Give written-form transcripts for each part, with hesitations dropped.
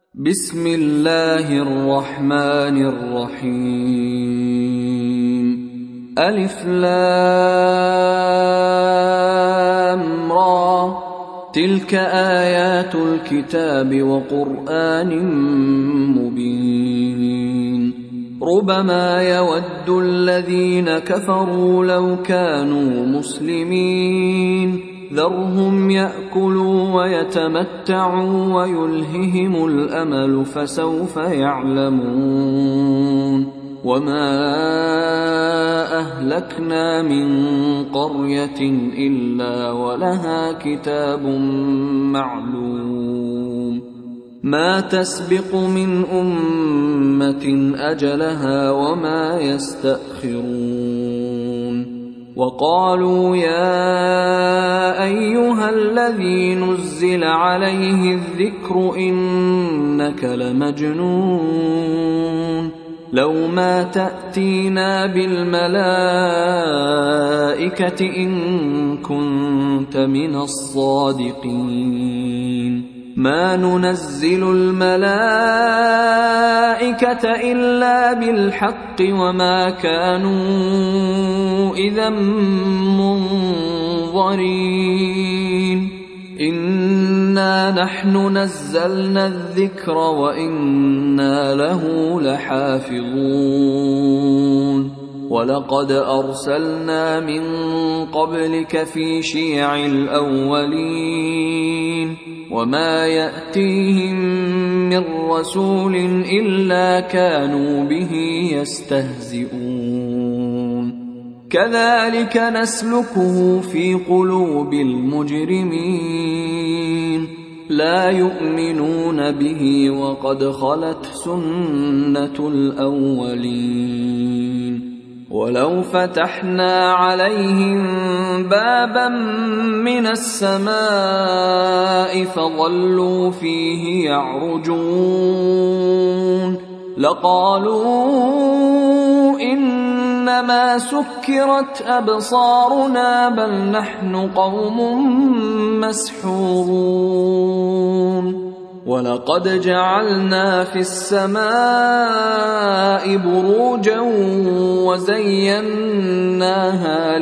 بسم الله الرحمن الرحيم. ألف لام را، تلك آيات الكتاب وقرآن مبين. ربما يود الذين كفروا لو كانوا مسلمين، ذرهم يأكلوا ويتمتعوا ويلههم الأمل فسوف يعلمون. وما أهلكنا من قرية إلا ولها كتاب معلوم، ما تسبق من أمة أجلها وما يستأخرون. وقالوا يا أيها الذي نزل عليه الذكر إنك لمجنون، لو ما تأتينا بالملائكة إن كنت من الصادقين. ما ننزل الملائكة إلا بالحق وما كانوا إذا منظرين. إنا نحن نزلنا الذكر وإنا له لحافظون. ولقد أرسلنا من قبلك في شيع الأولين، وما يأتيهم من رسول إلا كانوا به يستهزئون. كذلك نسلكه في قلوب المجرمين، لا يؤمنون به وقد خلت سنة الأولين. ولو فتحنا عليهم بابا من السماء فظلوا فيه يعرجون لقالوا إنما سكرت أبصارنا بل نحن قوم مسحورون. ولقد جعلنا في السماء بروجا وزيناها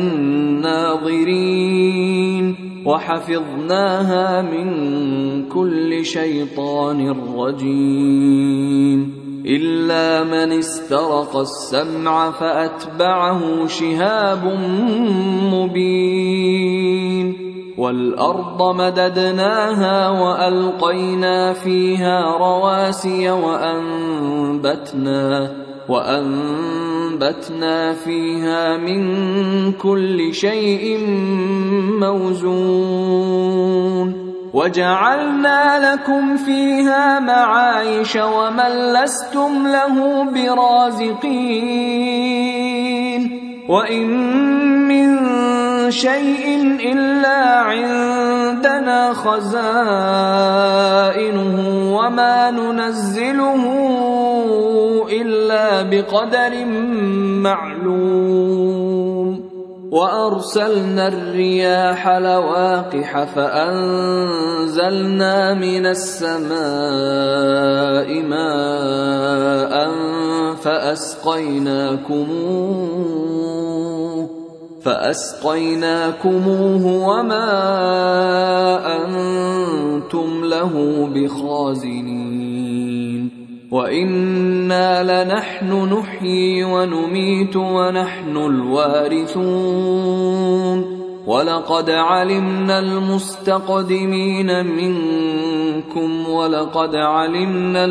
للناظرين وحفظناها من كل شيطان رجيم، إلا من استرق السمع فأتبعه شهاب مبين. والأرض مددناها وألقينا فيها رواسي وأنبتنا فيها من كل شيء موزون. وجعلنا لكم فيها معايش ومن لستم له برازقين. وإن من شيء إلا عندنا خزائنه وما ننزله إلا بقدر معلوم. وأرسلنا الرياح لواقح فأنزلنا من السماء ماء فأسقيناكموه وما أنتم له بخازنين. وإنا لنحن نحيي ونميت ونحن الوارثون. ولقد علمنا المستقدمين منكم ولقد علمنا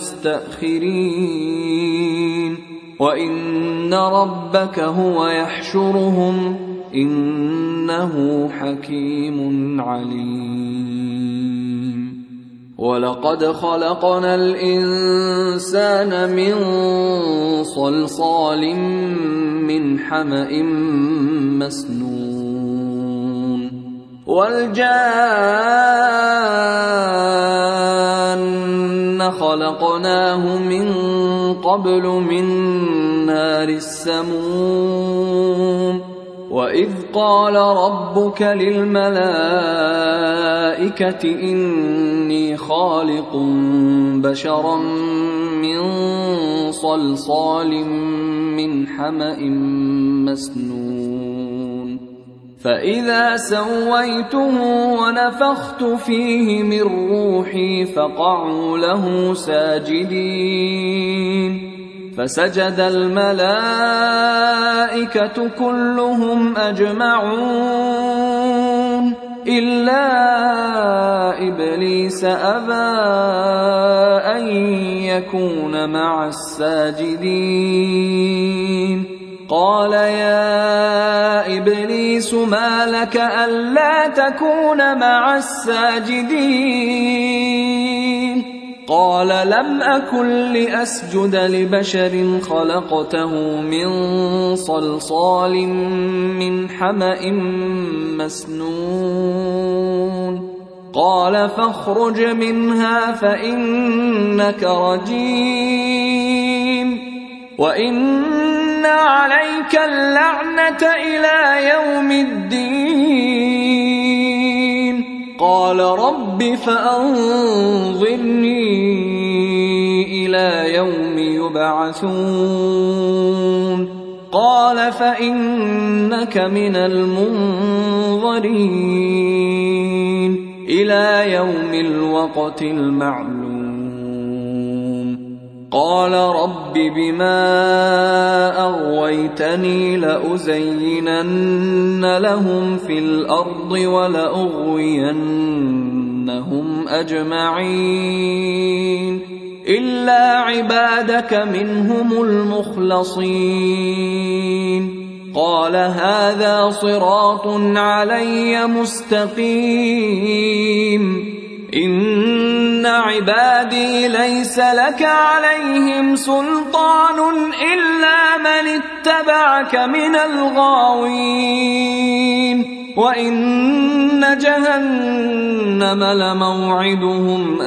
المستأخرين. وإن ربك هو يحشرهم إنه حكيم عليم. ولقد خلقنا الإنسان من صلصال من حمأ مسنون. والجان خلقناه من قبل من نار السموم. وإذ قال ربك للملائكة إني خالق بشرا من صلصال من حمأ مسنون فإذا سويته ونفخت فيه من روحي فقعوا له ساجدين فسجد الملائكة كلهم أجمعون إلا إبليس أبى أن يكون مع الساجدين قال يا إبليس ما لك ألا تكون مع الساجدين قال لم أكن لأسجد لبشر خلقته من صلصال من حمأ مسنون قال فاخرج منها فإنك رجيم وإن عليك اللعنة إلى يوم الدين قال رب فأنظرني إلى يوم يبعثون قال فإنك من المنظرين إلى يوم الوقت المعلوم قال رب بما أغويتني لأزينن لهم في الأرض ولأغوينهم أجمعين إلا عبادك منهم المخلصين قال هذا صراط علي مستقيم إن عبادي ليس لك عليهم سلطان إلا من اتبعك من الغاوين وإن جهنم لموعدهم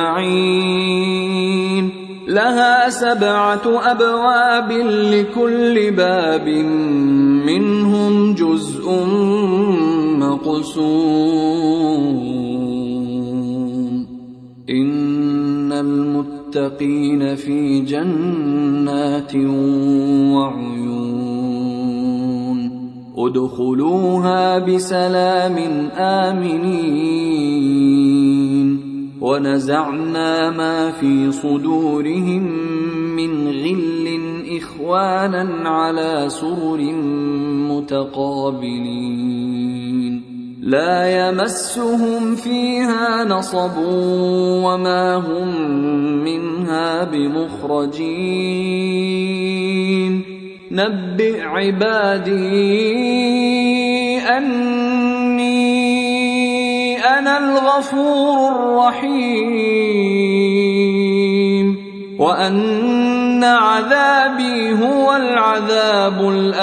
أجمعين لها 7 أبواب لكل باب منهم جزء مقسوم إن المتقين في جنات وعيون ادخلوها بسلام آمنين ونزعنا ما في صدورهم من غل إخوانا على سرر متقابلين لا يمسهم فيها نصب وما هم منها بمخرجين نبئ عبادي أني أنا الغفور الرحيم وأن عذابي هو العذاب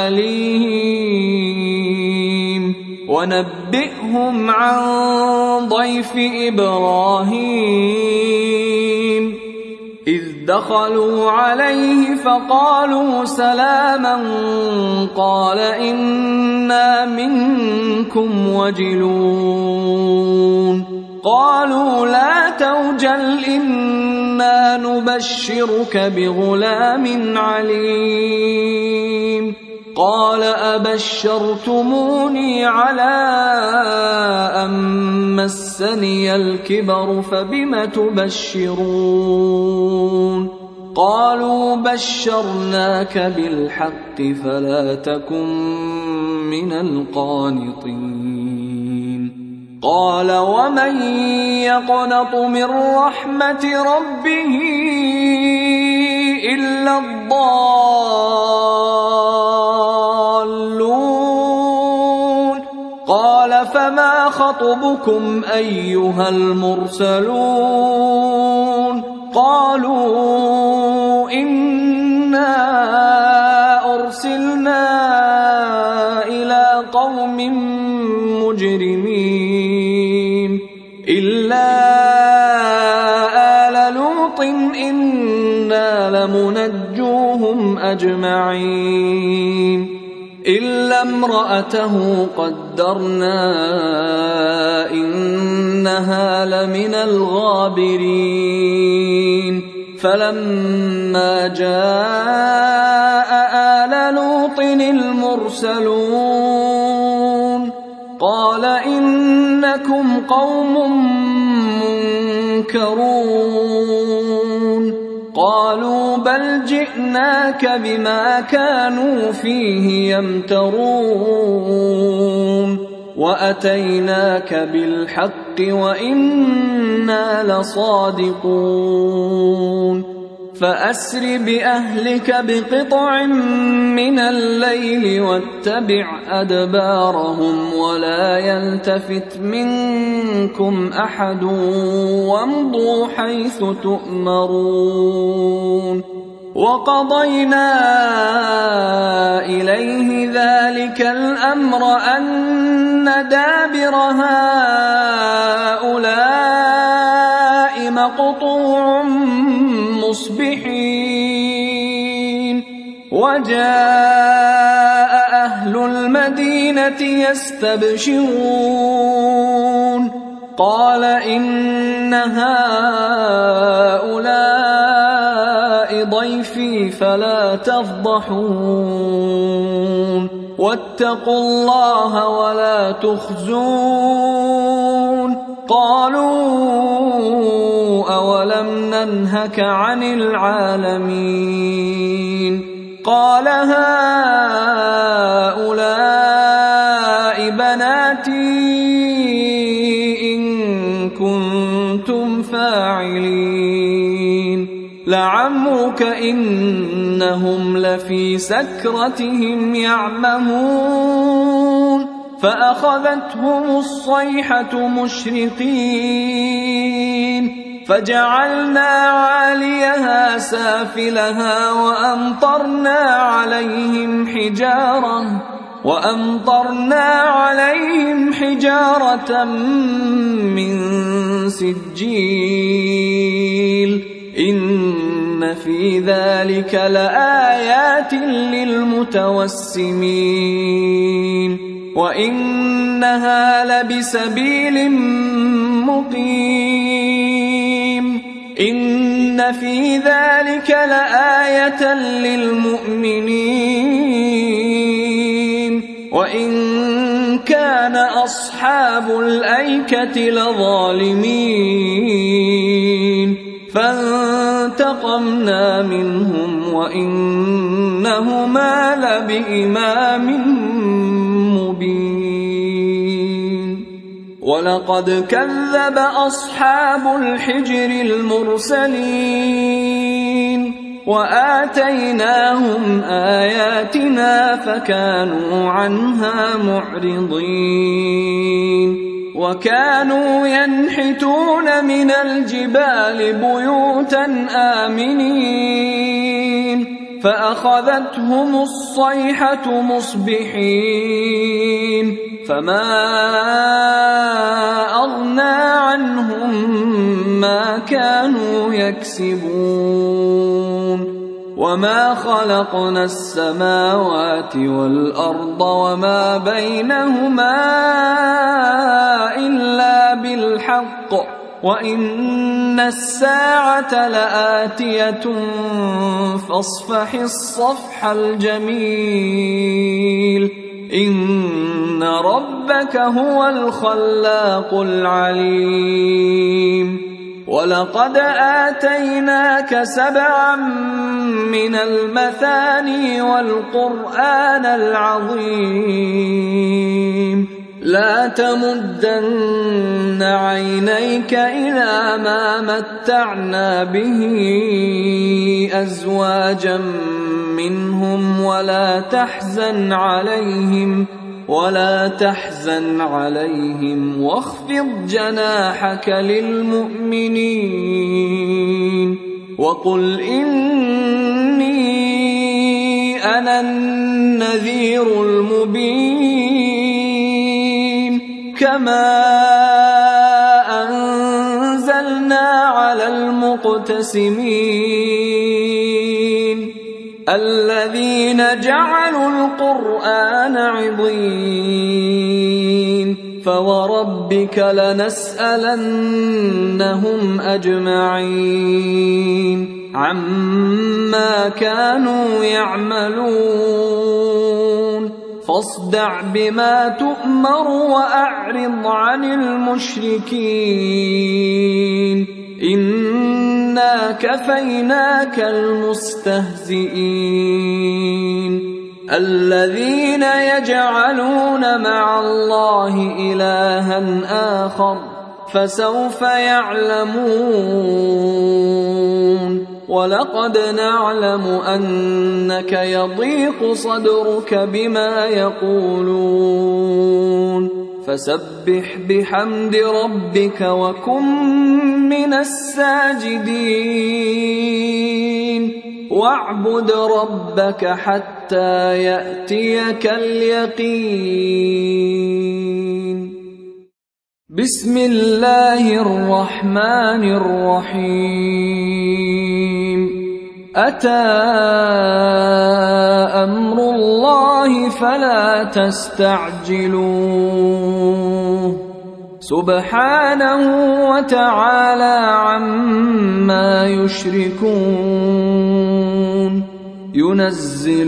الأليم ونبئهم عن ضيف إبراهيم إذ دخلوا عليه فقالوا سلاما قال إنا منكم وجلون قالوا لا توجل إنا نبشرك بغلام عليم قال أبشرتموني على أن مسني الكبر فبم تبشرون قالوا بشرناك بالحق فلا تكن من القانطين قال ومن يقنط من رحمة ربه إلا الضالون قال فما خطبكم أيها المرسلون قالوا إنا أرسلنا إلى قوم مجرمين إلا آل لوط إنا لمنجوهم أجمعين إلا امرأته قدرنا إنها لمن الغابرين فلما جاء آل لوط المرسلون قال إنكم قوم منكرون قالوا بل جئناك بما كانوا فيه يمترون وأتيناك بالحق وإنا لصادقون فأسر بأهلك بقطع من الليل واتبع أدبارهم ولا يلتفت منكم أحد وامضوا حيث تؤمرون وقضينا إليه ذلك الأمر أن دابر هؤلاء مقطوع مصبحين وجاء أهل المدينة يستبشرون قال إن هؤلاء ضيفي فلا تفضحون واتقوا الله ولا تخزون قالوا أولم ننهك عن العالمين قال هؤلاء بناتي إن كنتم فاعلين لعمرك إنهم لفي سكرتهم يعمهون فأخذتهم الصيحة مشرقين فجعلنا عاليها سافلها وأمطرنا عليهم حجارة من سجيل إن في ذلك لآيات للمتوسمين وإنها لبسبيل مقيم إن في ذلك لآية للمؤمنين وإن كان أصحاب الأيكة لظالمين فانتقمنا منهم وإنهما لبإمام مبين ولقد كذب أصحاب الحجر المرسلين وآتيناهم آياتنا فكانوا عنها معرضين وكانوا ينحتون من الجبال بيوتا آمنين فأخذتهم الصيحة مصبحين فما أغنى عنهم ما كانوا يكسبون وما خلقنا السماوات والأرض وما بينهما إلا بالحق وإن الساعة لآتية فاصفح الصفح الجميل إن ربك هو الخلاق العليم ولقد آتيناك 7 من المثاني والقرآن العظيم لا تمدن عينيك إلى ما متعنا به أزواجا منهم ولا تحزن عليهم واخفض جناحك للمؤمنين وقل إني أنا النذير المبين كما أنزلنا على المقتسمين الذين جعلوا القرآن عضين فوربك لنسألنهم أجمعين عما كانوا يعملون فاصدع بما تؤمر وأعرض عن المشركين إنا كفيناك المستهزئين الذين يجعلون مع الله إلها آخر فسوف يعلمون ولقد نعلم أنك يضيق صدرك بما يقولون فسبح بحمد ربك وكن من الساجدين واعبد ربك حتى يأتيك اليقين. بسم الله الرحمن الرحيم. أتى أمر الله فلا تستعجلوه سبحانه وتعالى عما يشركون ينزل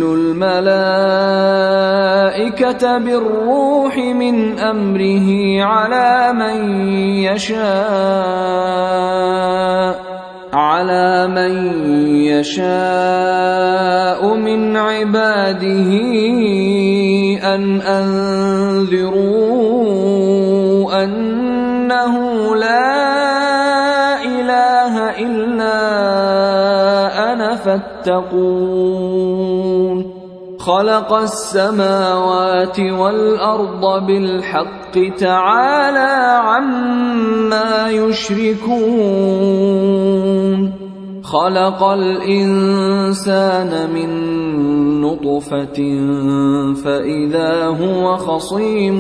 الملائكة بالروح من أمره على من يشاء من عباده أن أنذروا أنه لا إله إلا أنا فاتقون. خلق السماوات والأرض بالحق تعالى عما يشركون. خلق الإنسان من نطفة فإذا هو خصيم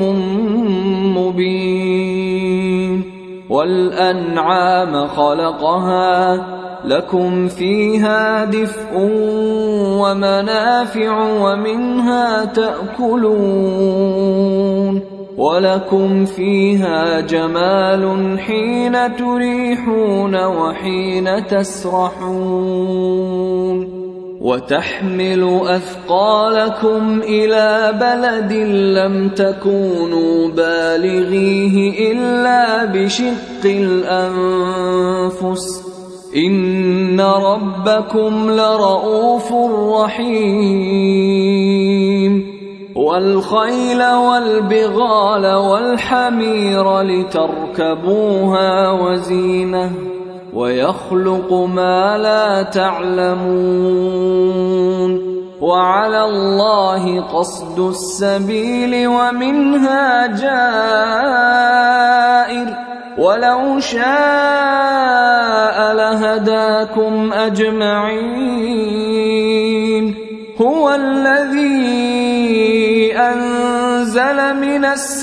مبين والأنعام خلقها لكم فيها دفء ومنافع ومنها تأكلون ولكم فيها جمال حين تريحون وحين تسرحون وتحمل أثقالكم إلى بلد لم تكونوا بالغيه إلا بشق الأنفس إن ربكم لرؤوف رحيم. والخيل والبغال والحمير لتركبوها وزينة ويخلق ما لا تعلمون وعلى الله قصد السبيل ومنها جائر ولو شاء لهداكم أجمعين. هو الذي أنزل من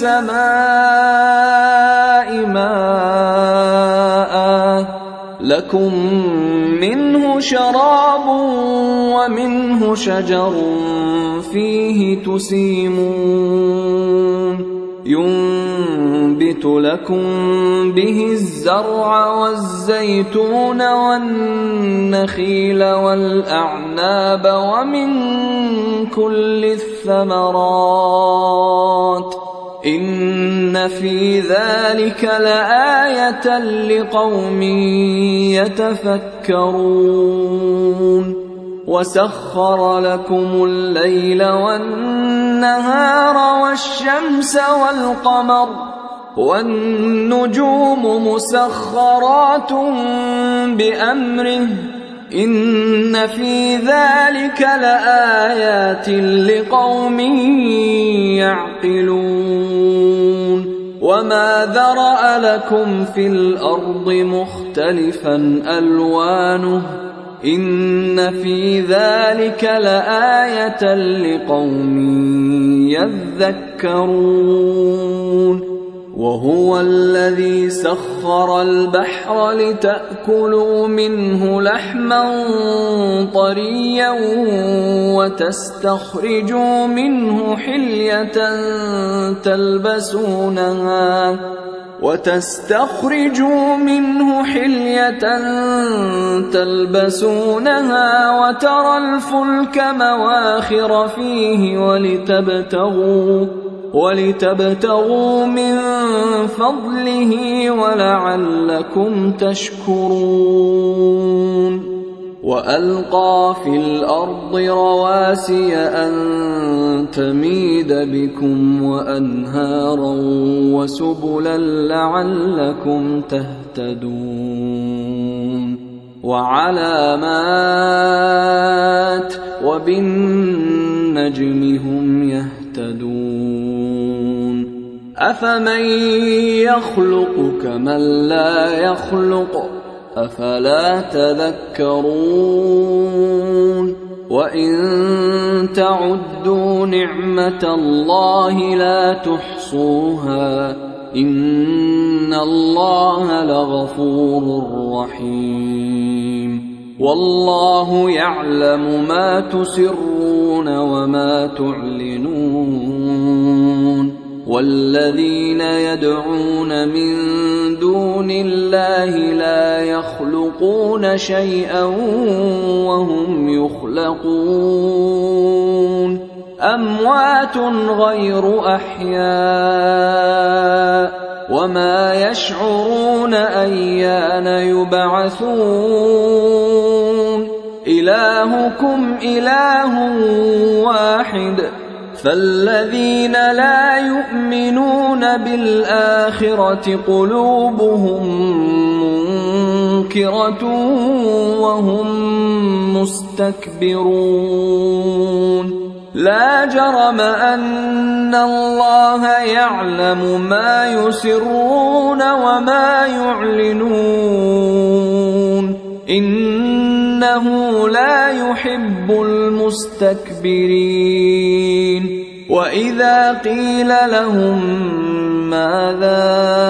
السماء ماء لكم منه شراب ومنه شجر فيه تسيمون ينبت لكم به الزرع والزيتون والنخيل والأعناب ومن كل الثمرات إن في ذلك لآية لقوم يتفكرون. وسخر لكم الليل والنهار والشمس والقمر والنجوم مسخرات بأمره إن في ذلك لآيات لقوم يعقلون. وما ذرأ لكم في الأرض مختلفا ألوانه إن في ذلك لآية لقوم يذكرون. وهو الذي سخر البحر لتأكلوا منه لحما طريا وتستخرجوا منه حلية تلبسونها وترى الفلك مواخر فيه ولتبتغوا من فضله ولعلكم تشكرون وألقى في الأرض رواسي أن تميد بكم وأنهارا وسبلا لعلكم تهتدون وعلامات وبالنجم هم يهتدون أفمن يخلق كمن لا يخلق أفلا تذكرون وإن تعدوا نعمة الله لا تحصوها إن الله لغفور رحيم والله يعلم ما تسرون وما تعلنون والذين يدعون من دون الله لا يخلقون شيئا وهم يخلقون أموات غير أحياء وما يشعرون أيان يبعثون إلهكم إله واحد فالذين لا يؤمنون بالآخرة قلوبهم منكرة وهم مستكبرون لا جرم أن الله يعلم ما يسرون وما يعلنون إنه لا يحب المستكبرين وإذا قيل لهم ماذا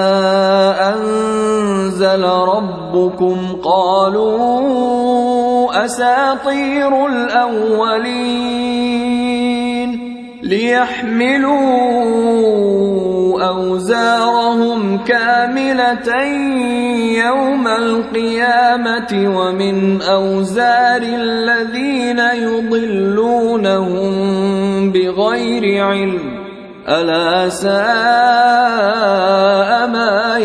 أنزل ربكم قالوا أساطير الأولين ليحملوا أوزارهم كاملة يوم القيامة ومن أوزار الذين يضلونهم بغير علم ألا ساء ما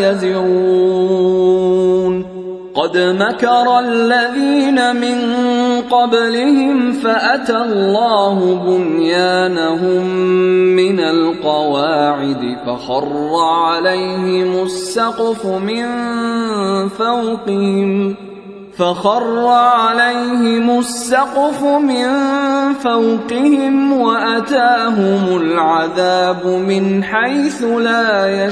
يزرون قد مكر الذين من قبلهم فأتى الله بنيانهم من القواعد فخر عليهم السقف من فوقهم وأتاهم العذاب من حيث لا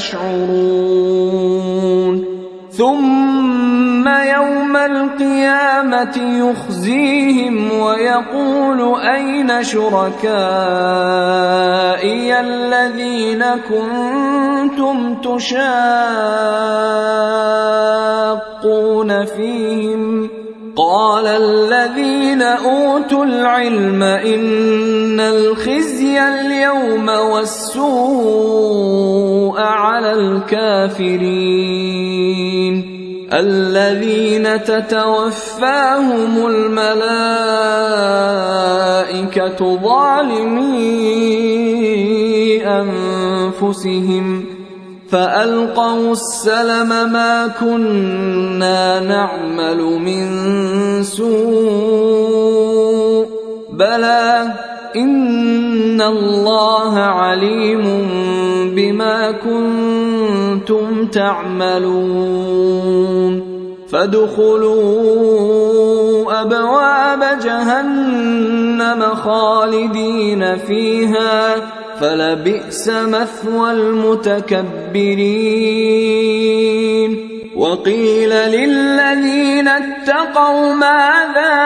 يشعرون ثم يوم القيامة يخزيهم ويقول أين شركائي الذين كنتم تشاقون فيهم قال الذين أوتوا العلم إن الخزي اليوم والسوء على الكافرين الذين تتوفاهم الملائكة ظالمي أنفسهم فألقوا السلم ما كنا نعمل من سوء بلى إن الله عليم بما كنتم تعملون فادخلوا أبواب جهنم خالدين فيها فلبئس مثوى المتكبرين وقيل للذين اتقوا ماذا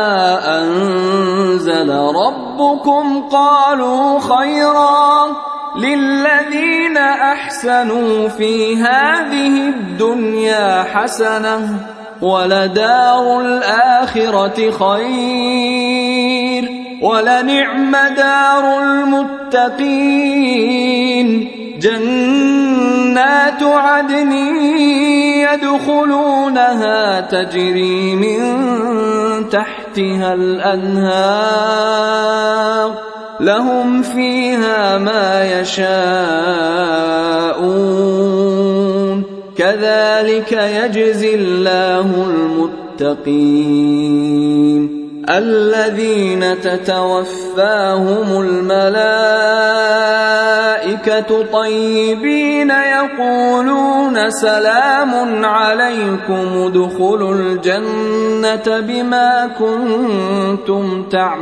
أنزل ربكم قالوا خيرا للذين أحسنوا في هذه الدنيا حسنة ولدار الآخرة خير ولنعم دار المتقين جنات عدن يدخلونها تجري من تحتها الأنهار لهم فيها ما يشاءون كذلك يجزي الله المتقين الذين تتوفاهم الملائكة طيبين يقولون سلام عليكم ادخلوا الجنة بما كنتم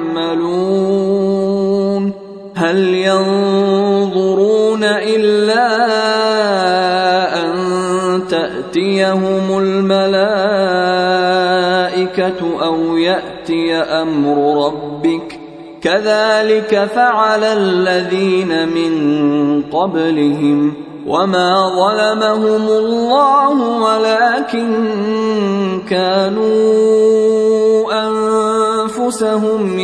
تعملون هل ينظرون إلا أن تأتيهم الملائكة أو يأتي أمر ربك كذلك فعل الذين من قبلهم وما ظلمهم الله ولكن كانوا أنفسهم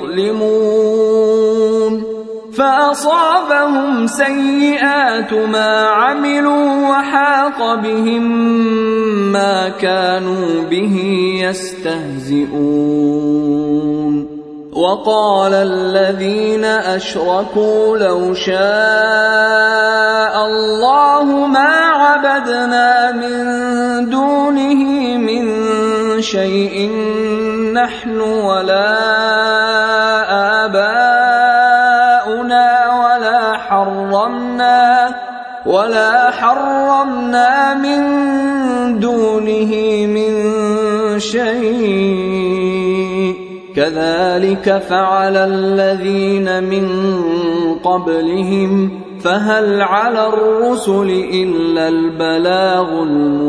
يظلمون فأصابهم سيئات ما عملوا وحاق بهم ما كانوا به يستهزئون وقال الذين أشركوا لو شاء الله ما عبدنا من دونه من شيء نحن ولا آباؤنا ولا حرمنا من دونه من شيء كذلك فعل الذين من قبلهم فهل على الرسل إلا البلاغ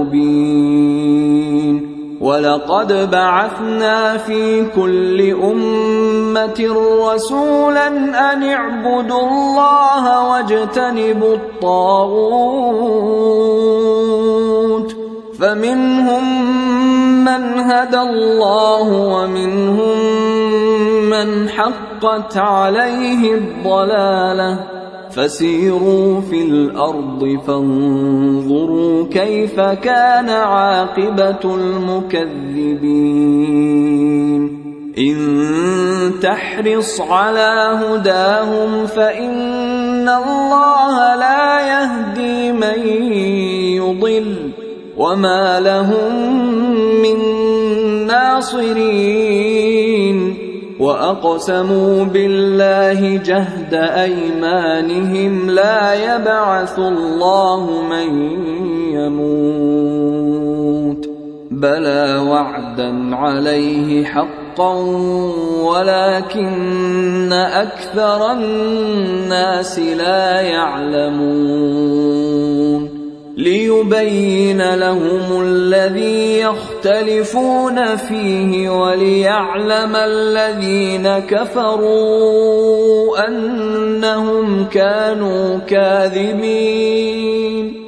المبين ولقد بعثنا في كل أمة رسولا أن اعبدوا الله واجتنبوا الطاغوت فمنهم من هدى الله ومنهم من حقت عليه الضلالة فسيروا في الأرض فانظروا كيف كان عاقبة المكذبين إن تحرص على هداهم فإن الله لا يهدي من يضل وما لهم من ناصرين وأقسموا بالله جهد أيمانهم لا يبعث الله من يموت بلى وعدا عليه حقا ولكن أكثر الناس لا يعلمون ليبين لهم الذي يختلفون فيه وليعلم الذين كفروا أنهم كانوا كاذبين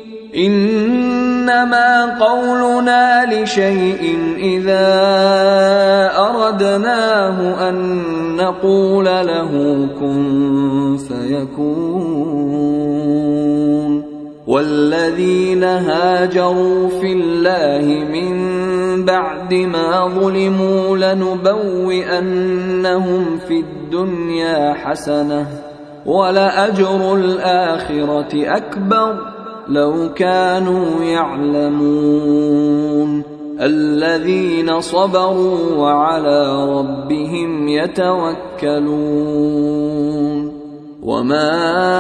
إنما قولنا لشيء إذا أردناه أن نقول له كن فيكون والذين هاجروا في الله من بعد ما ظلموا لنبوئنهم في الدنيا حسنة ولأجر الآخرة أكبر لو كانوا يعلمون الذين صبروا وعلى ربهم يتوكلون وما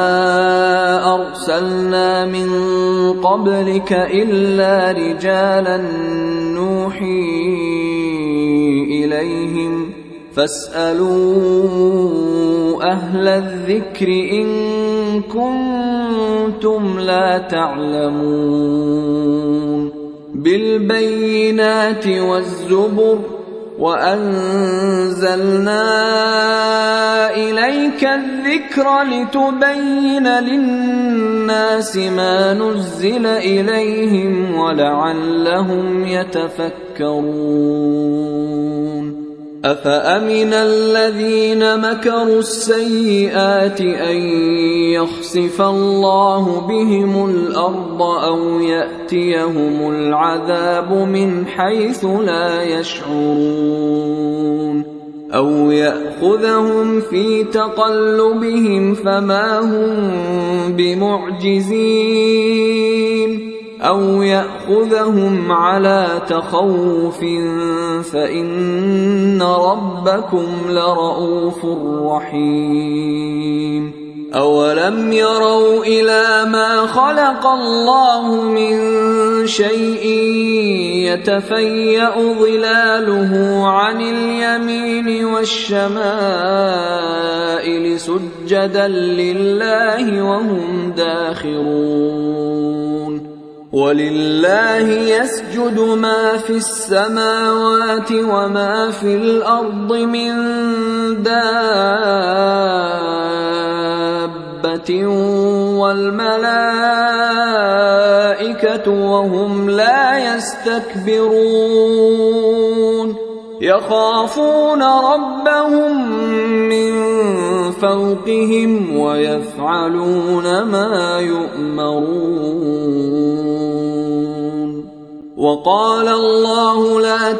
أرسلنا من قبلك إلا رجالا نوحي إليهم فاسألوا أهل الذكر إن كنتم لا تعلمون بالبينات والزبر وأنزلنا إليك الذكر لتبين للناس ما نزل إليهم ولعلهم يتفكرون أفأمن الذين مكروا السيئات أن يخسف الله بهم الأرض أو يأتيهم العذاب من حيث لا يشعرون أو يأخذهم في تقلبهم فما هم بمعجزين أو يأخذهم على تخوف فإن ربكم لرءوف رحيم أولم يروا إلى ما خلق الله من شيء يتفيأ ظلاله عن اليمين والشمائل سجدا لله وهم داخرون ولله يسجد ما في السماوات وما في الأرض من دابة والملائكة وهم لا يستكبرون يخافون ربهم من فوقهم ويفعلون ما يؤمرون وقال الله لا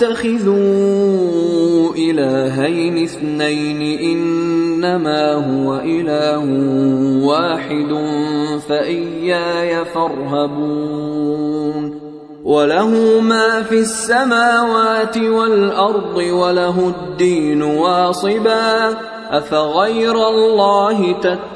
تتخذوا إلهين اثنين إنما هو إله واحد فإياي فارهبون وله ما في السماوات والأرض وله الدين واصبا أفغير الله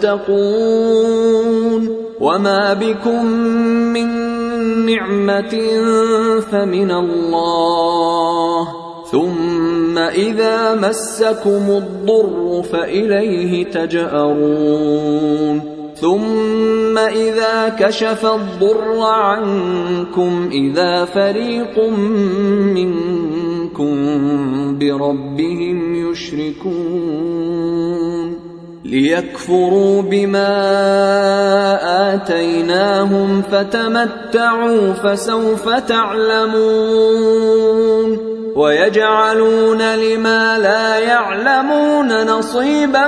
تتقون وما بكم من نعمة فمن الله ثم إذا مسكم الضر فإليه تجأرون ثم إذا كشف الضر عنكم إذا فريق منكم بربهم يشركون ليكفروا بما آتيناهم فتمتعوا فسوف تعلمون ويجعلون لما لا يعلمون نصيبا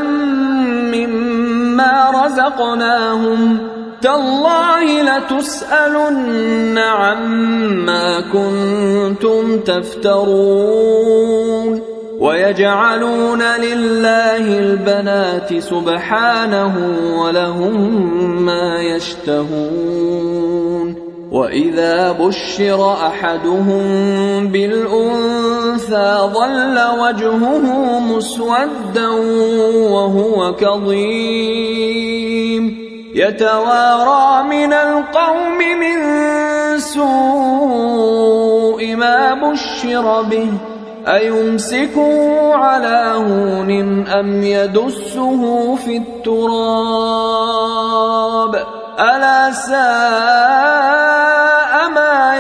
مما رزقناهم تالله لتسألن عما كنتم تفترون ويجعلون لله البنات سبحانه ولهم ما يشتهون وإذا بشر أحدهم بالأنثى ظل وجهه مسودا وهو كظيم يتوارى من القوم من سوء ما بشر به أيمسكه على هون أم يدسه في التراب ألا ساء ما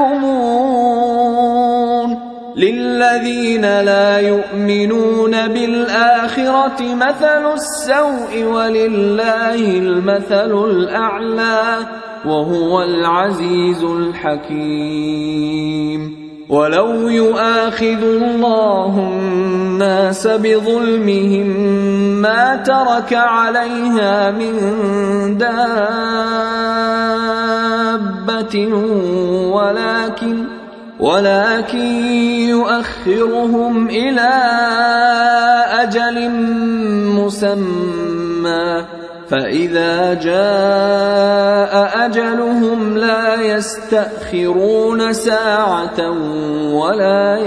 يحكمون للذين لا يؤمنون بالآخرة مثل السوء ولله المثل الأعلى وهو العزيز الحكيم ولو يؤاخذ الله الناس بظلمهم ما ترك عليها من دابة ولكن يؤخرهم إلى أجل مسمى فإذا جاء أجلهم لا يستأخرون ساعة ولا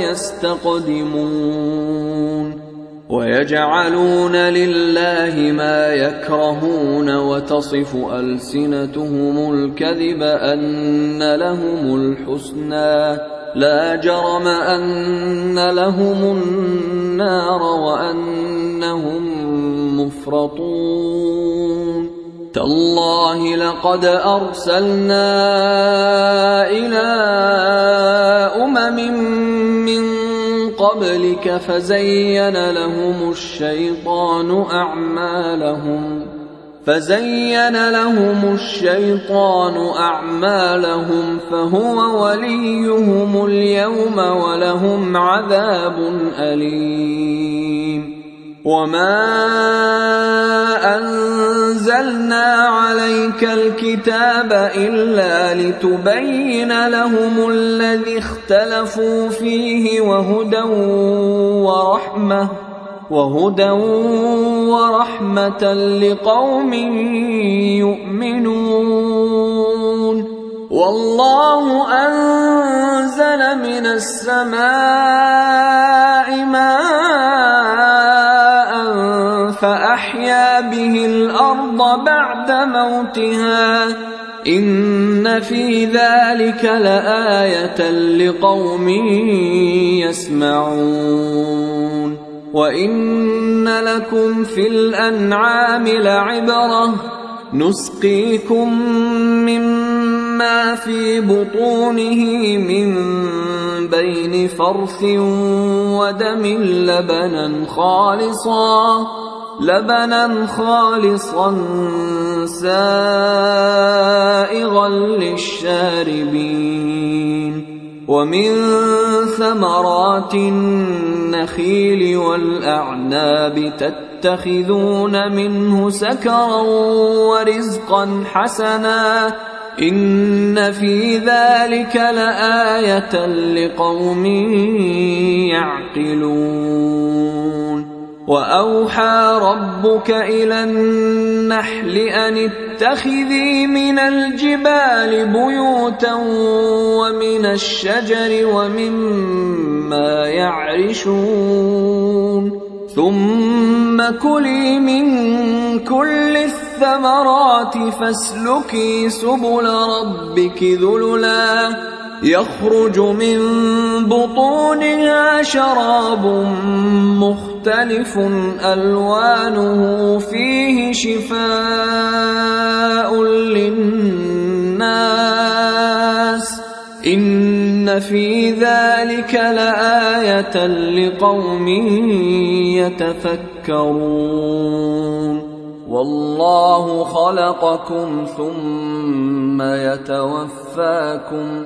يستقدمون ويجعلون لله ما يكرهون وتصف ألسنتهم الكذب أن لهم الحسنى لا جرم أن لهم النار وأنهم مفرطون تالله لقد أرسلنا إلى أمم من قبلك فزين لهم الشيطان أعمالهم فهو وليهم اليوم ولهم عذاب أليم. وما أنزلنا عليك الكتاب إلا لتبين لهم الذي اختلفوا فيه وهدى ورحمة لقوم يؤمنون. والله أنزل من السماء ماء فأحيا به الأرض بعد موتها إن في ذلك لآية لقوم يسمعون. وإن لكم في الأنعام لعبرة نسقيكم مما في بطونه من بين فرث ودم لبنا خالصا سائغا للشاربين. ومن ثمرات النخيل والأعناب تتخذون منه سكرا ورزقا حسنا إن في ذلك لآية لقوم يعقلون. وأوحى ربك إلى النحل أن اتخذي من الجبال بيوتا ومن الشجر ومما يعرشون ثم كلي من كل الثمرات فاسلكي سبل ربك ذللا يخرج من بطونها شراب مختلف ألوانه فيه شفاء للناس إن في ذلك لآية لقوم يتفكرون. والله خلقكم ثم يتوفاكم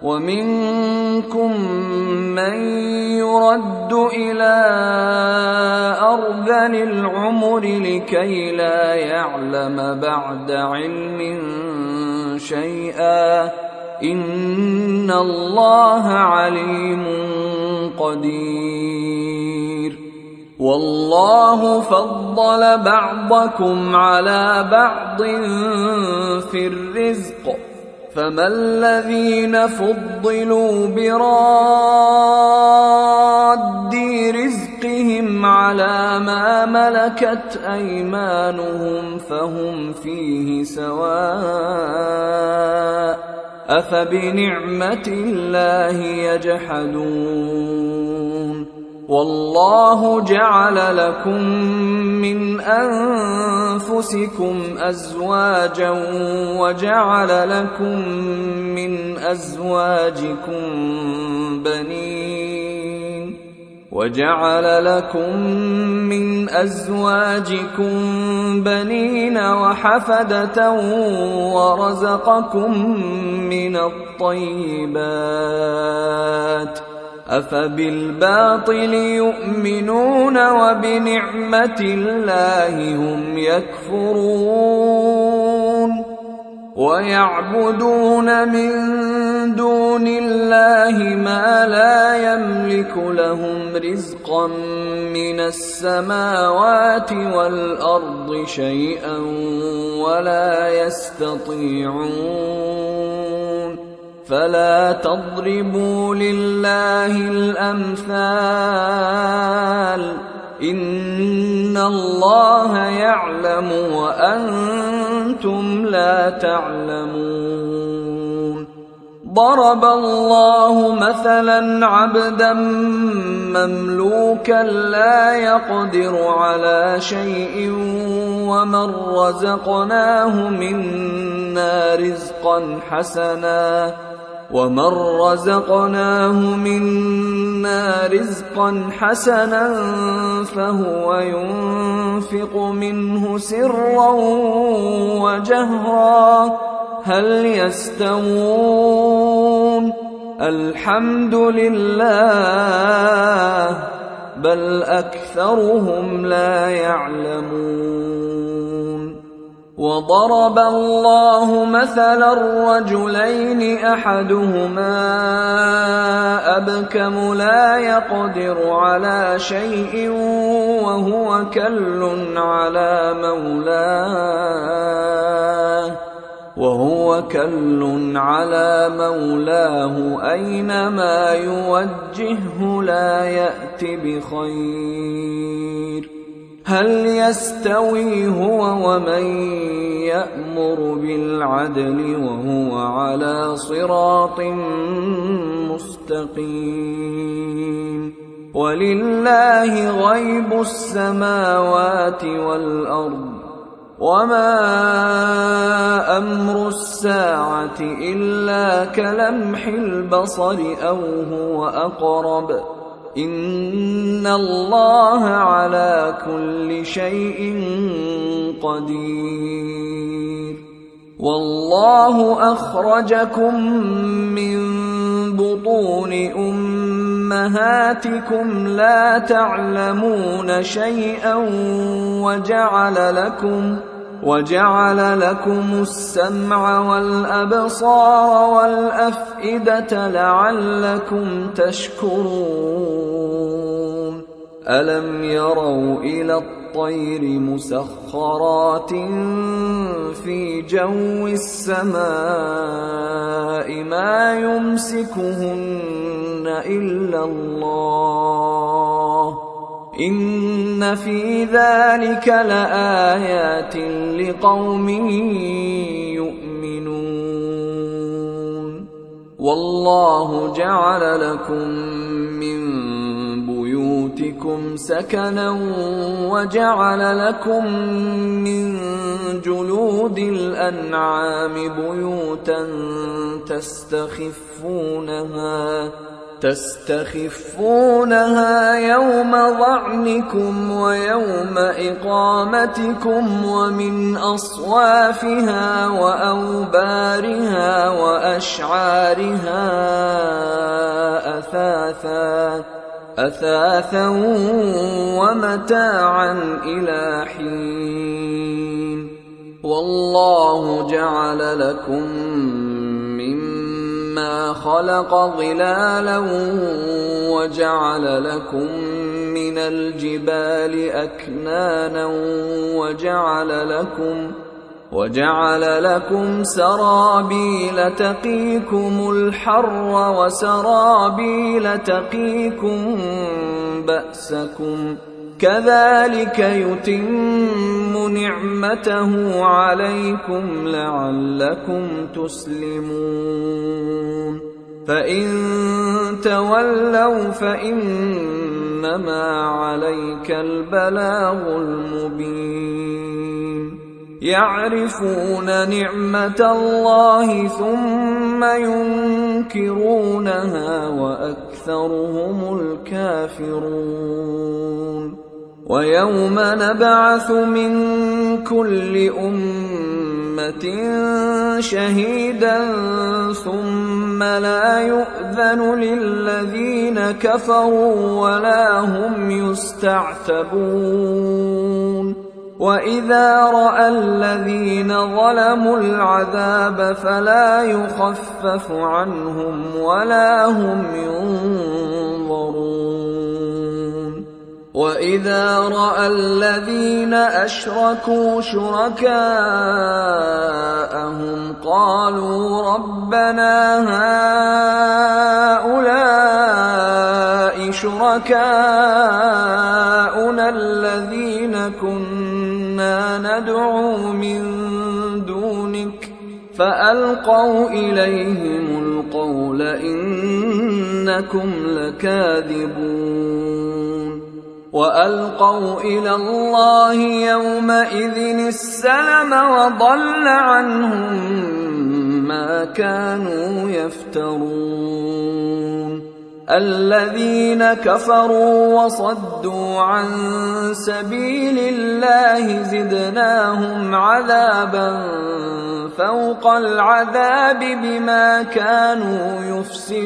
ومنكم من يرد إلى أرذل العمر لكي لا يعلم بعد علم شيئا إن الله عليم قدير. والله فضل بعضكم على بعض في الرزق فما الذين فضلوا براد رزقهم على ما ملكت أيمانهم فهم فيه سواء أفبنعمة الله يجحدون. والله جعل لكم من أنفسكم أزواجا وجعل لكم من أزواجكم بنين وحفدة ورزقكم من الطيبات أفبالباطل يؤمنون وبنعمة الله هم يكفرون. ويعبدون من دون الله ما لا يملك لهم رزقا من السماوات والأرض شيئا ولا يستطيعون. فلا تضربوا لله الأمثال إن الله يعلم وأنتم لا تعلمون. ضرب الله مثلا عبدا مملوكا لا يقدر على شيء ومن رزقناه منا رزقا حسنا ومن رزقناه منا رزقا حسنا فهو ينفق منه سرا وجهرا هل يستوون الحمد لله بل أكثرهم لا يعلمون وضرب الله مثلا الرجلين أحدهما أبكم لا يقدر على شيء وهو كل على مولاه أينما يوجهه لا يأت بخير هل يستوي هو ومن يأمر بالعدل وهو على صراط مستقيم ولله غيب السماوات والأرض وما أمر الساعة إلا كلمح البصر أو هو أقرب إن الله على كل شيء قدير والله أخرجكم من بطون أمهاتكم لا تعلمون شيئا وجعل لكم السمع والأبصار والأفئدة لعلكم تشكرون ألم يروا إلى الطير مسخرات في جو السماء ما يمسكهن إلا الله إن في ذلك لآيات لقوم يؤمنون والله جعل لكم من بيوتكم سكنا وجعل لكم من جلود الأنعام بيوتا تستخفونها يوم ظعنكم ويوم إقامتكم ومن أصوافها وأوبارها وأشعارها أثاثا ومتاعا إلى حين والله جعل لكم مما خلق ظلالا وجعل لكم من الجبال أكنانا وجعل لكم سرابيل تقيكم الحر وسرابيل تقيكم بأسكم كذلك يتم نعمته عليكم لعلكم تسلمون فإن تولوا فإنما عليك البلاغ المبين يعرفون نعمة الله ثم ينكرونها وأكثرهم الكافرون ويوم نبعث من كل أمة شهيدا ثم لا يؤذن للذين كفروا ولا هم يستعتبون وإذا رأى الذين ظلموا العذاب فلا يخفف عنهم ولا هم ينظرون وإذا رأى الذين أشركوا شركاءهم قالوا ربنا هؤلاء شركاؤنا الذين كنا ندعو من دونك فألقوا إليهم القول إنكم لكاذبون وألقوا إلى الله يومئذ السلم وضل عنهم ما كانوا يفترون الذين كفروا وصدوا عن سبيل الله زدناهم عذابا فوق العذاب بما كانوا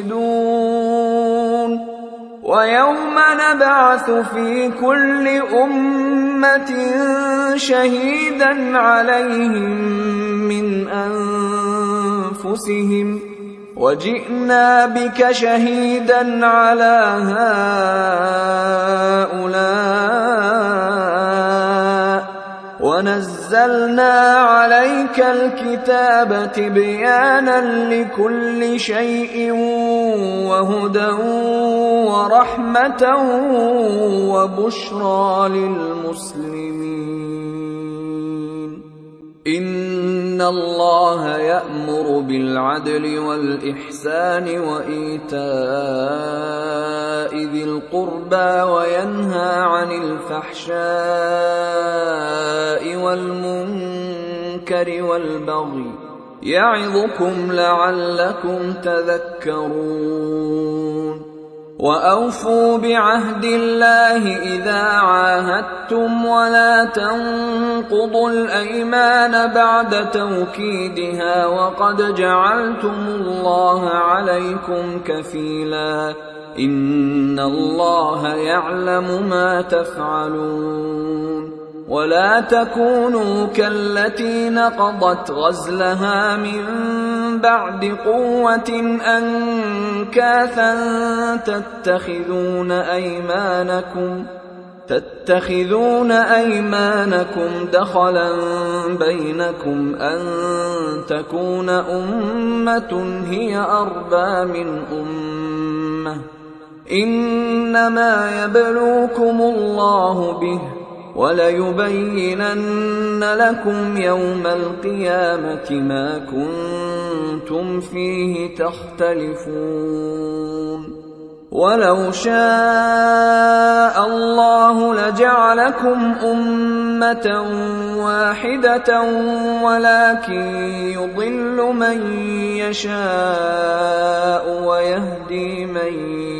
يفسدون ويوم نبعث في كل أمة شهيدا عليهم من أنفسهم وجئنا بك شهيدا على هؤلاء ونزلنا عليك الكتاب تبيانا لكل شيء وهدى ورحمة وبشرى للمسلمين إن الله يأمر بالعدل والإحسان وإيتاء ذي القربى وينهى عن الفحشاء والمنكر والبغي يعظكم لعلكم تذكرون وأوفوا بعهد الله إذا عاهدتم ولا تنقضوا الأيمان بعد توكيدها وقد جعلتم الله عليكم كفيلا إن الله يعلم ما تفعلون ولا تكونوا كالتي نقضت غزلها من بعد قوة أنكاثا تتخذون أيمانكم دخلا بينكم أن تكون أمة هي أربى من أمة إنما يبلوكم الله به وليبينن لكم يوم القيامة ما كنتم فيه تختلفون ولو شاء الله لجعلكم أمة واحدة ولكن يضل من يشاء ويهدي من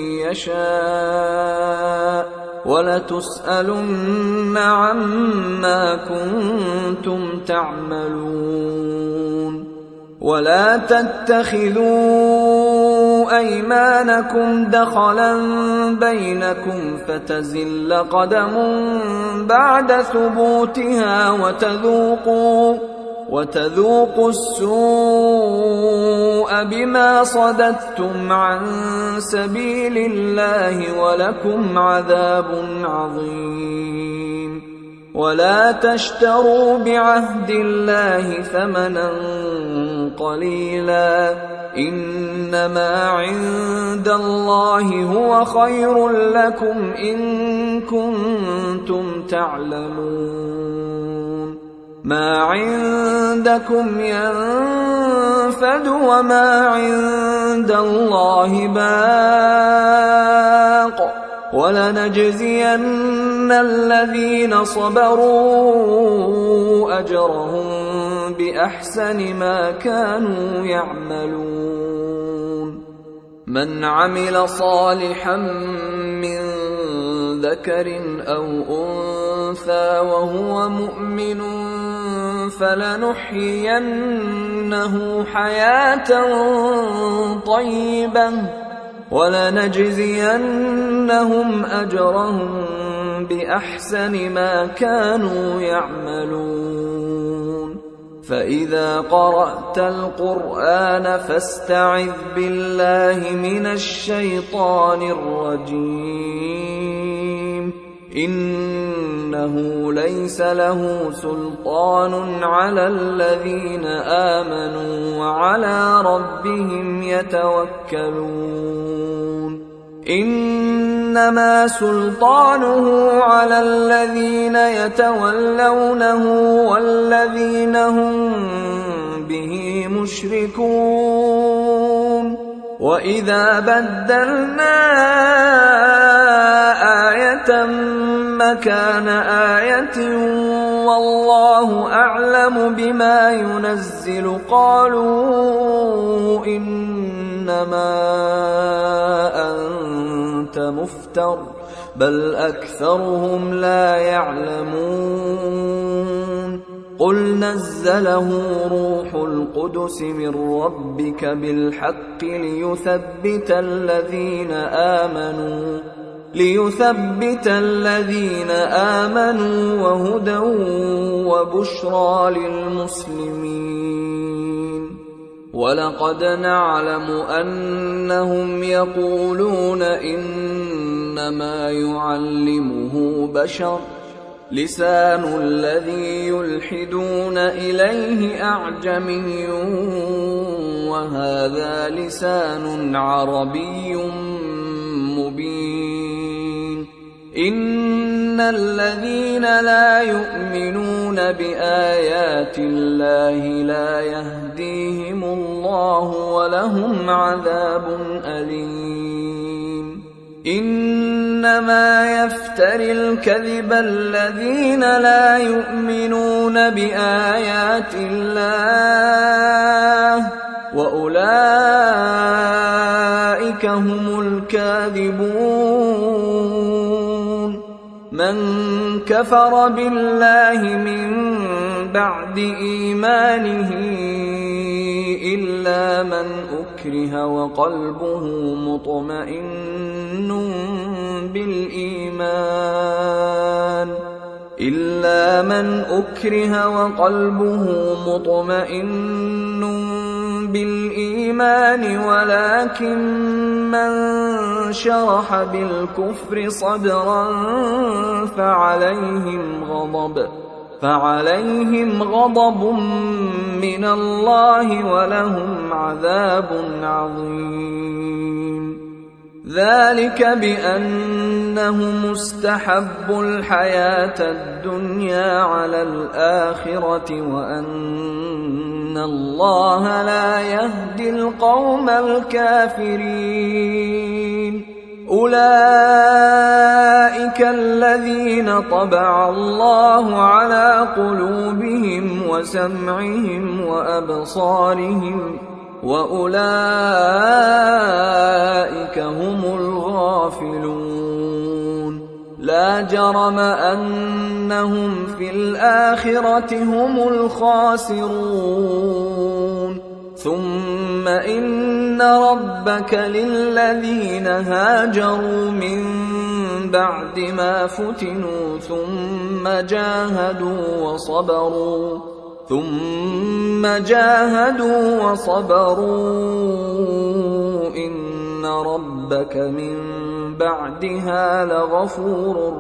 يشاء ولتسألن عما كنتم تعملون ولا تتخذوا أيمانكم دخلا بينكم فتزل قدم بعد ثبوتها وتذوقوا السوء بما صددتم عن سبيل الله ولكم عذاب عظيم ولا تشتروا بعهد الله ثمنا قليلا إنما عند الله هو خير لكم إن كنتم تعلمون ما عندكم ينفد وما عند الله باق ولنجزين الذين صبروا أجرهم بأحسن ما كانوا يعملون من عمل صالحا من ذكر أو أنثى وهو مؤمن فلنحيينه حياة طيبة ولنجزينهم أجرهم بأحسن ما كانوا يعملون فإذا قرأت القرآن فاستعذ بالله من الشيطان الرجيم إنه ليس له سلطان على الذين آمنوا وعلى ربهم يتوكلون إنما سلطانه على الذين يتولونه والذين هم به مشركون وإذا بدلنا آية مكان آية والله أعلم بما ينزل قالوا إنما أنت مفتر بل أكثرهم لا يعلمون قل نزله روح القدس من ربك بالحق ليثبت الذين آمنوا وهدى وبشرى للمسلمين ولقد نعلم أنهم يقولون إنما يعلمه بشر لسان الذي يلحدون إليه أعجمي وهذا لسان عربي مبين إن الذين لا يؤمنون بآيات الله لا يهديهم الله ولهم عذاب أليم إنما يفتري الكذب الذين لا يؤمنون بآيات الله وأولئك هم الكاذبون من كفر بالله من بعد إيمانه إلا من أكره وقلبه مطمئن بالإيمان ولكن من شرح بالكفر صدرا فعليهم غضب من الله ولهم عذاب عظيم ذلك بأنهم استحبوا الحياة الدنيا على الآخرة وأن الله لا يهدي القوم الكافرين أولئك الذين طبع الله على قلوبهم وسمعهم وأبصارهم وأولئك هم الغافلون لا جرم أنهم في الآخرة هم الخاسرون ثم إن ربك للذين هاجروا من بعد ما فتنوا ثم جاهدوا وصبروا إن ربك من بعدها لغفور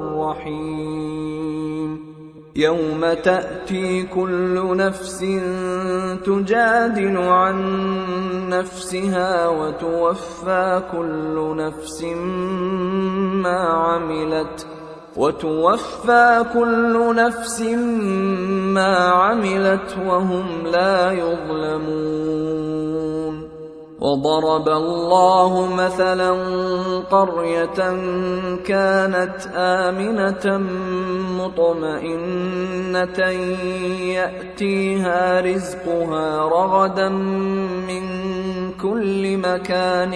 رحيم يوم تأتي كل نفس تجادل عن نفسها وتوفى كل نفس ما عملت وهم لا يظلمون وضرب الله مثلا قرية كانت آمنة مطمئنة يأتيها رزقها رغدا من كل مكان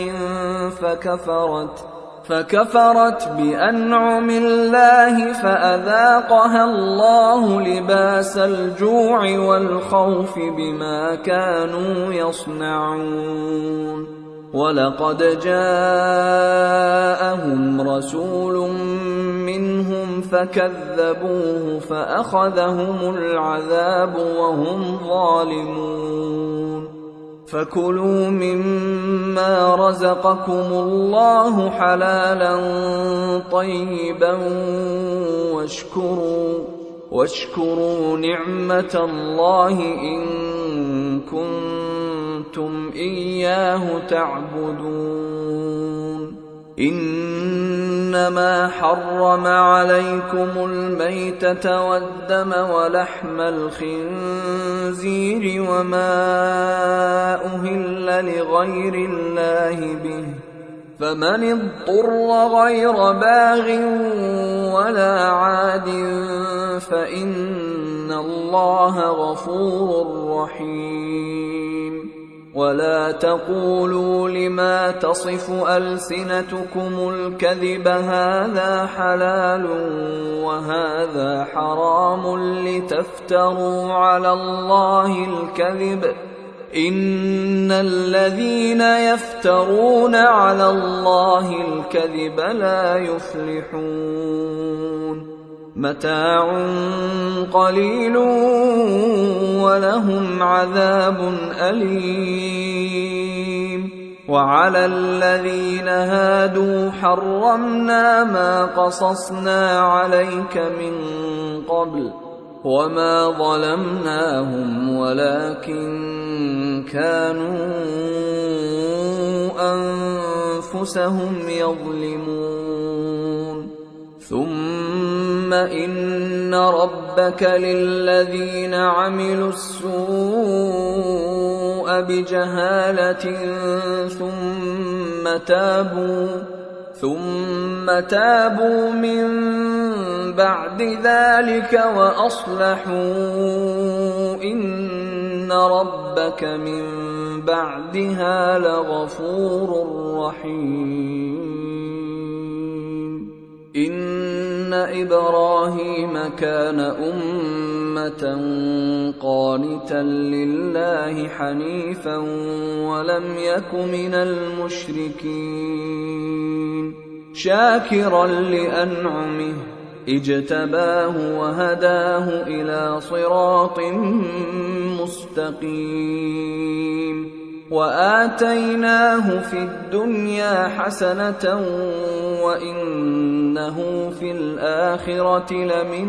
فكفرت بأنعم الله فأذاقها الله لباس الجوع والخوف بما كانوا يصنعون ولقد جاءهم رسول منهم فكذبوه فأخذهم العذاب وهم ظالمون فكلوا مما رزقكم الله حلالا طيبا واشكروا نعمة الله إن كنتم إياه تعبدون إنما حرم عليكم الميتة والدم ولحم الخنزير وما أهل لغير الله به فمن اضطر غير باغ ولا عاد فإن الله غفور رحيم. ولا تقولوا لما تصف ألسنتكم الكذب هذا حلال وهذا حرام لتفتروا على الله الكذب إن الذين يفترون على الله الكذب لا يفلحون. متاع قليل ولهم عذاب أليم. وعلى الذين هادوا حرمنا ما قصصنا عليك من قبل وما ظلمناهم ولكن كانوا أنفسهم يظلمون. ثم إن ربك للذين عملوا السوء بجهالة ثم تابوا من بعد ذلك وأصلحوا إن ربك من بعدها لغفور رحيم. إن إبراهيم كان أمة قانتا لله حنيفا ولم يك من المشركين شاكرا لأنعمه اجتباه وهداه إلى صراط مستقيم. وآتيناه في الدنيا حسنة وإنه في الآخرة لمن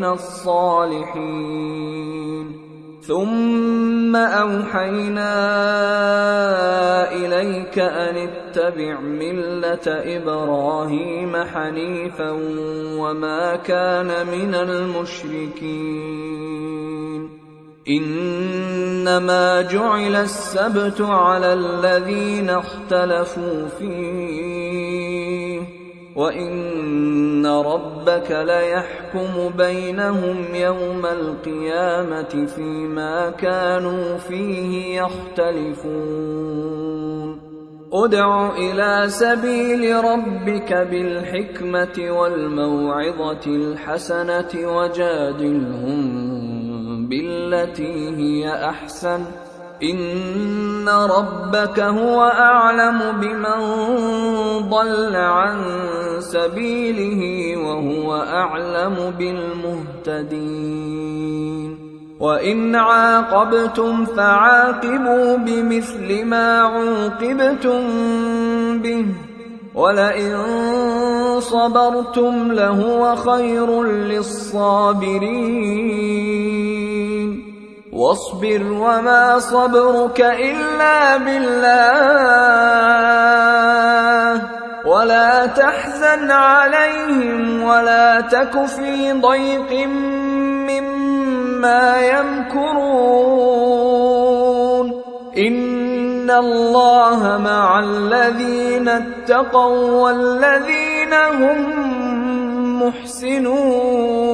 الصالحين. ثم أوحينا إليك أن اتبع ملة إبراهيم حنيفا وما كان من المشركين. إنما جعل السبت على الذين اختلفوا فيه وإن ربك ليحكم بينهم يوم القيامة فيما كانوا فيه يختلفون. ادع إلى سبيل ربك بالحكمة والموعظة الحسنة وجادلهم بالتي هي أحسن إن ربك هو أعلم بمن ضل عن سبيله وهو أعلم بالمهتدين. وإن عاقبتم فعاقبوا بمثل ما عوقبتم به ولئن صبرتم لهو خير للصابرين. واصبر وما صبرك إلا بالله ولا تحزن عليهم ولا تك في ضيق مما يمكرون. إن الله مع الذين اتقوا والذين هم محسنون.